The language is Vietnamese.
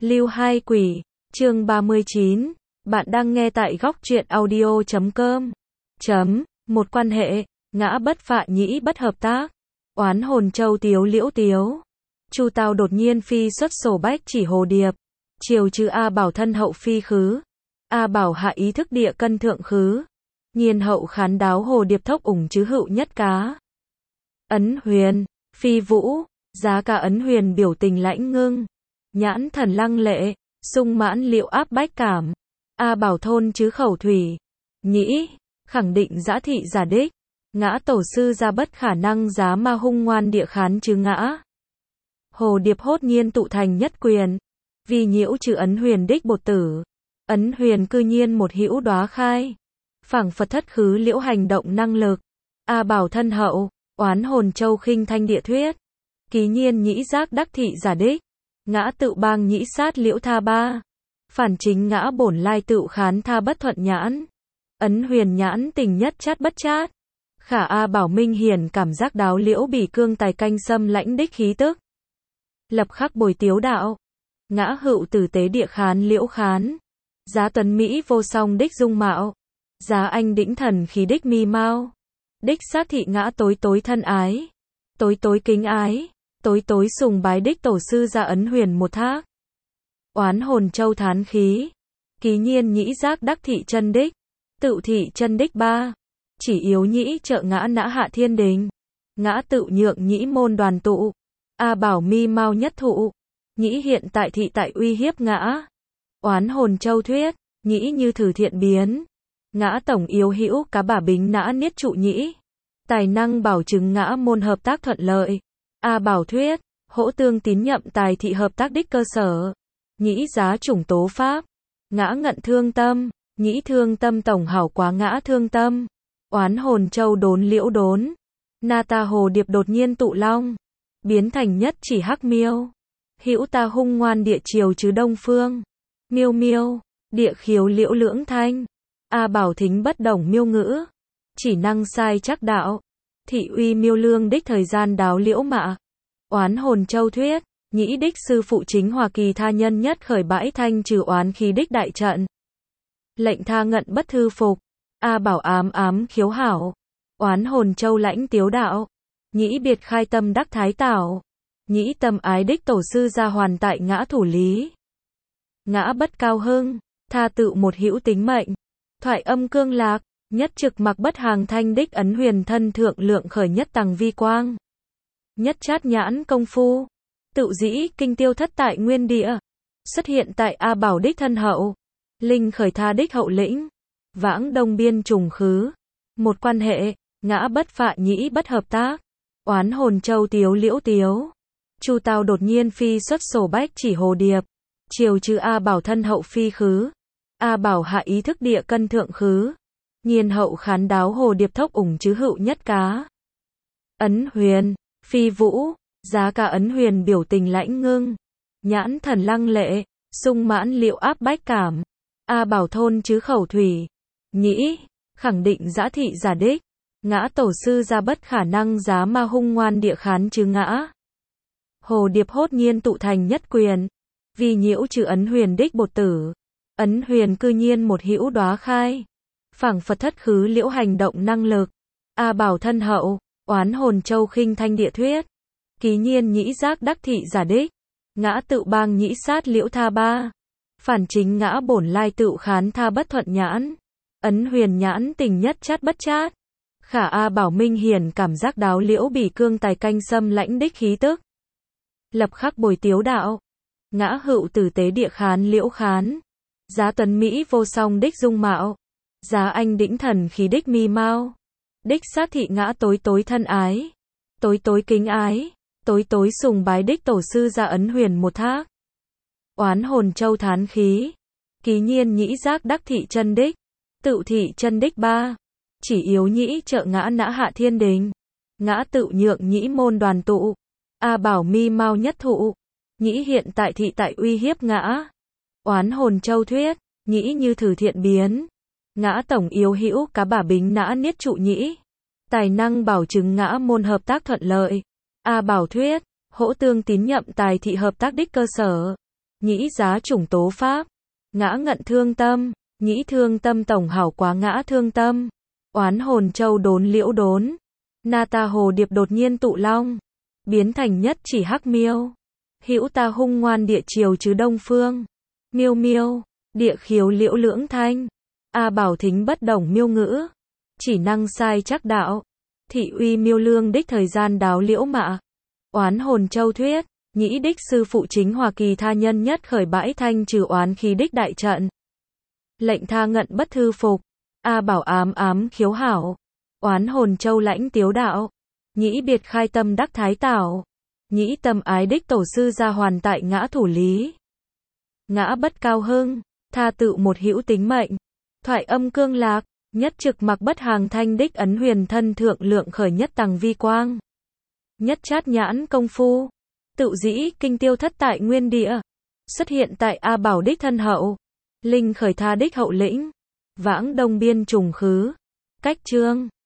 Lưu Hai Quỷ, chương 39, bạn đang nghe tại góc truyện audio.com. Một quan hệ, ngã bất phạ nhĩ bất hợp tác, oán hồn châu tiếu liễu tiếu. Chu Tao đột nhiên phi xuất sổ bách chỉ hồ điệp, chiều trừ A Bảo thân hậu phi khứ. A Bảo hạ ý thức địa cân thượng khứ. Nhiên hậu khán đáo hồ điệp thốc ủng chứ hữu nhất cá. Ấn huyền, phi vũ, giá ca ấn huyền biểu tình lãnh ngưng. Nhãn thần lăng lệ, sung mãn liệu áp bách cảm. A Bảo thôn chứ khẩu thủy. Nhĩ, khẳng định giã thị giả đích. Ngã tổ sư ra bất khả năng giá ma hung ngoan địa khán chứ ngã. Hồ điệp hốt nhiên tụ thành nhất quyền. Vì nhiễu trừ ấn huyền đích bột tử. Ấn huyền cư nhiên một hữu đóa khai. Phảng phật thất khứ liễu hành động năng lực. A Bảo thân hậu, oán hồn châu khinh thanh địa thuyết. Ký nhiên nhĩ giác đắc thị giả đích. Ngã tự bang nhĩ sát liễu tha ba. Phản chính ngã bổn lai tự khán tha bất thuận nhãn. Ấn huyền nhãn tình nhất chát bất chát. Khả A Bảo minh hiển cảm giác đáo liễu bỉ cương tài canh xâm lãnh đích khí tức. Lập khắc bồi tiếu đạo. Ngã hữu tử tế địa khán liễu khán. Giá tuấn Mỹ vô song đích dung mạo. Giá anh đĩnh thần khí đích mi mau. Đích sát thị ngã tối tối thân ái. Tối tối kính ái. Tối tối sùng bái đích tổ sư ra ấn huyền một thác. Oán hồn châu thán khí. Ký nhiên nhĩ giác đắc thị chân đích. Tự thị chân đích ba. Chỉ yếu nhĩ trợ ngã nã hạ thiên đình. Ngã tự nhượng nhĩ môn đoàn tụ. A Bảo mi mau nhất thụ. Nhĩ hiện tại thị tại uy hiếp ngã. Oán hồn châu thuyết. Nhĩ như thử thiện biến. Ngã tổng yếu hữu cá bả bính nã niết trụ nhĩ. Tài năng bảo chứng ngã môn hợp tác thuận lợi. A Bảo thuyết. Hỗ tương tín nhậm tài thị hợp tác đích cơ sở. Nhĩ giá chủng tố pháp. Ngã ngận thương tâm. Nhĩ thương tâm tổng hảo quá ngã thương tâm. Oán hồn châu đốn liễu đốn. Na ta hồ điệp đột nhiên tụ long. Biến thành nhất chỉ hắc miêu. Hữu ta hung ngoan địa chiều chứ đông phương. Miêu miêu. Địa khiếu liễu lưỡng thanh. A Bảo thính bất đồng miêu ngữ. Chỉ năng sai chắc đạo. Thị uy miêu lương đích thời gian đáo liễu mạ. Oán hồn châu thuyết. Nhĩ đích sư phụ chính Hoa Kỳ tha nhân nhất khởi bãi thanh trừ oán khí đích đại trận. Lệnh tha ngận bất thư phục. A Bảo ám ám khiếu hảo. Oán hồn châu lãnh tiếu đạo. Nhĩ biệt khai tâm đắc thái tảo. Nhĩ tâm ái đích tổ sư ra hoàn tại ngã thủ lý. Ngã bất cao hưng. Tha tự một hữu tính mệnh. Thoại âm cương lạc. Nhất trực mặc bất hàng thanh đích ấn huyền thân thượng lượng khởi nhất tầng vi quang. Nhất chát nhãn công phu. Tự dĩ kinh tiêu thất tại nguyên địa. Xuất hiện tại A Bảo đích thân hậu. Linh khởi tha đích hậu lĩnh. Vãng đông biên trùng khứ. Một quan hệ, ngã bất phạ nhĩ bất hợp tác. Oán hồn châu tiếu liễu tiếu. Chu Tao đột nhiên phi xuất sổ bách chỉ hồ điệp. Chiều trừ A Bảo thân hậu phi khứ. A Bảo hạ ý thức địa cân thượng khứ. Nhiên hậu khán đáo hồ điệp thốc ủng chứ hữu nhất cá. Ấn huyền, phi vũ, giá ca ấn huyền biểu tình lãnh ngưng. Nhãn thần lăng lệ, sung mãn liệu áp bách cảm. A Bảo thôn chứ khẩu thủy. Nhĩ, khẳng định giã thị giả đích. Ngã tổ sư ra bất khả năng giá ma hung ngoan địa khán chứ ngã. Hồ điệp hốt nhiên tụ thành nhất quyền. Vì nhiễu trừ ấn huyền đích bột tử. Ấn huyền cư nhiên một hữu đóa khai. Phảng phật thất khứ liễu hành động năng lực. A Bảo thân hậu, oán hồn châu khinh thanh địa thuyết. Ký nhiên nhĩ giác đắc thị giả đích. Ngã tự bang nhĩ sát liễu tha ba. Phản chính ngã bổn lai tự khán tha bất thuận nhãn. Ấn huyền nhãn tình nhất chát bất chát. Khả A Bảo minh hiển cảm giác đáo liễu bỉ cương tài canh xâm lãnh đích khí tức. Lập khắc bồi tiếu đạo. Ngã hữu tử tế địa khán liễu khán. Giá tuấn Mỹ vô song đích dung mạo. Giá anh đĩnh thần khí đích mi mau. Đích sát thị ngã tối tối thân ái. Tối tối kính ái. Tối tối sùng bái đích tổ sư ra ấn huyền một thác. Oán hồn châu thán khí. Ký nhiên nhĩ giác đắc thị chân đích. Tự thị chân đích ba. Chỉ yếu nhĩ trợ ngã nã hạ thiên đình. Ngã tự nhượng nhĩ môn đoàn tụ. A Bảo mi mau nhất thụ. Nhĩ hiện tại thị tại uy hiếp ngã. Oán hồn châu thuyết. Nhĩ như thử thiện biến. Ngã tổng yếu hữu cá bả bính nã niết trụ nhĩ. Tài năng bảo chứng ngã môn hợp tác thuận lợi. A Bảo thuyết. Hỗ tương tín nhậm tài thị hợp tác đích cơ sở. nhĩ giá chủng tố pháp, ngã ngận thương tâm, nhĩ thương tâm tổng hảo quá ngã thương tâm, oán hồn châu đốn liễu đốn, na ta hồ điệp đột nhiên tụ long, biến thành nhất chỉ hắc miêu, hữu ta hung ngoan địa chiều chứ đông phương, miêu miêu, địa khiếu liễu lưỡng thanh, a bảo thính bất đồng miêu ngữ, chỉ năng sai chắc đạo, thị uy miêu lương đích thời gian đáo liễu mạ, oán hồn châu thuyết, nhĩ đích sư phụ chính hòa kỳ tha nhân nhất khởi bãi thanh trừ oán khí đích đại trận, lệnh tha ngận bất thư phục, a bảo ám ám khiếu hảo, oán hồn châu lãnh tiếu đạo, nhĩ biệt khai tâm đắc thái tảo, nhĩ tâm ái đích tổ sư gia hoàn tại ngã thủ lý, ngã bất cao hưng, tha tự một hữu tính mệnh, thoại âm cương lạc, nhất trực mặc bất hàng thanh đích ấn huyền thân thượng lượng khởi nhất tầng vi quang, nhất chát nhãn công phu, tự dĩ kinh tiêu thất tại nguyên địa, xuất hiện tại A Bảo đích thân hậu, linh khởi tha đích hậu lĩnh, vãng đông biên trùng khứ, cách trương.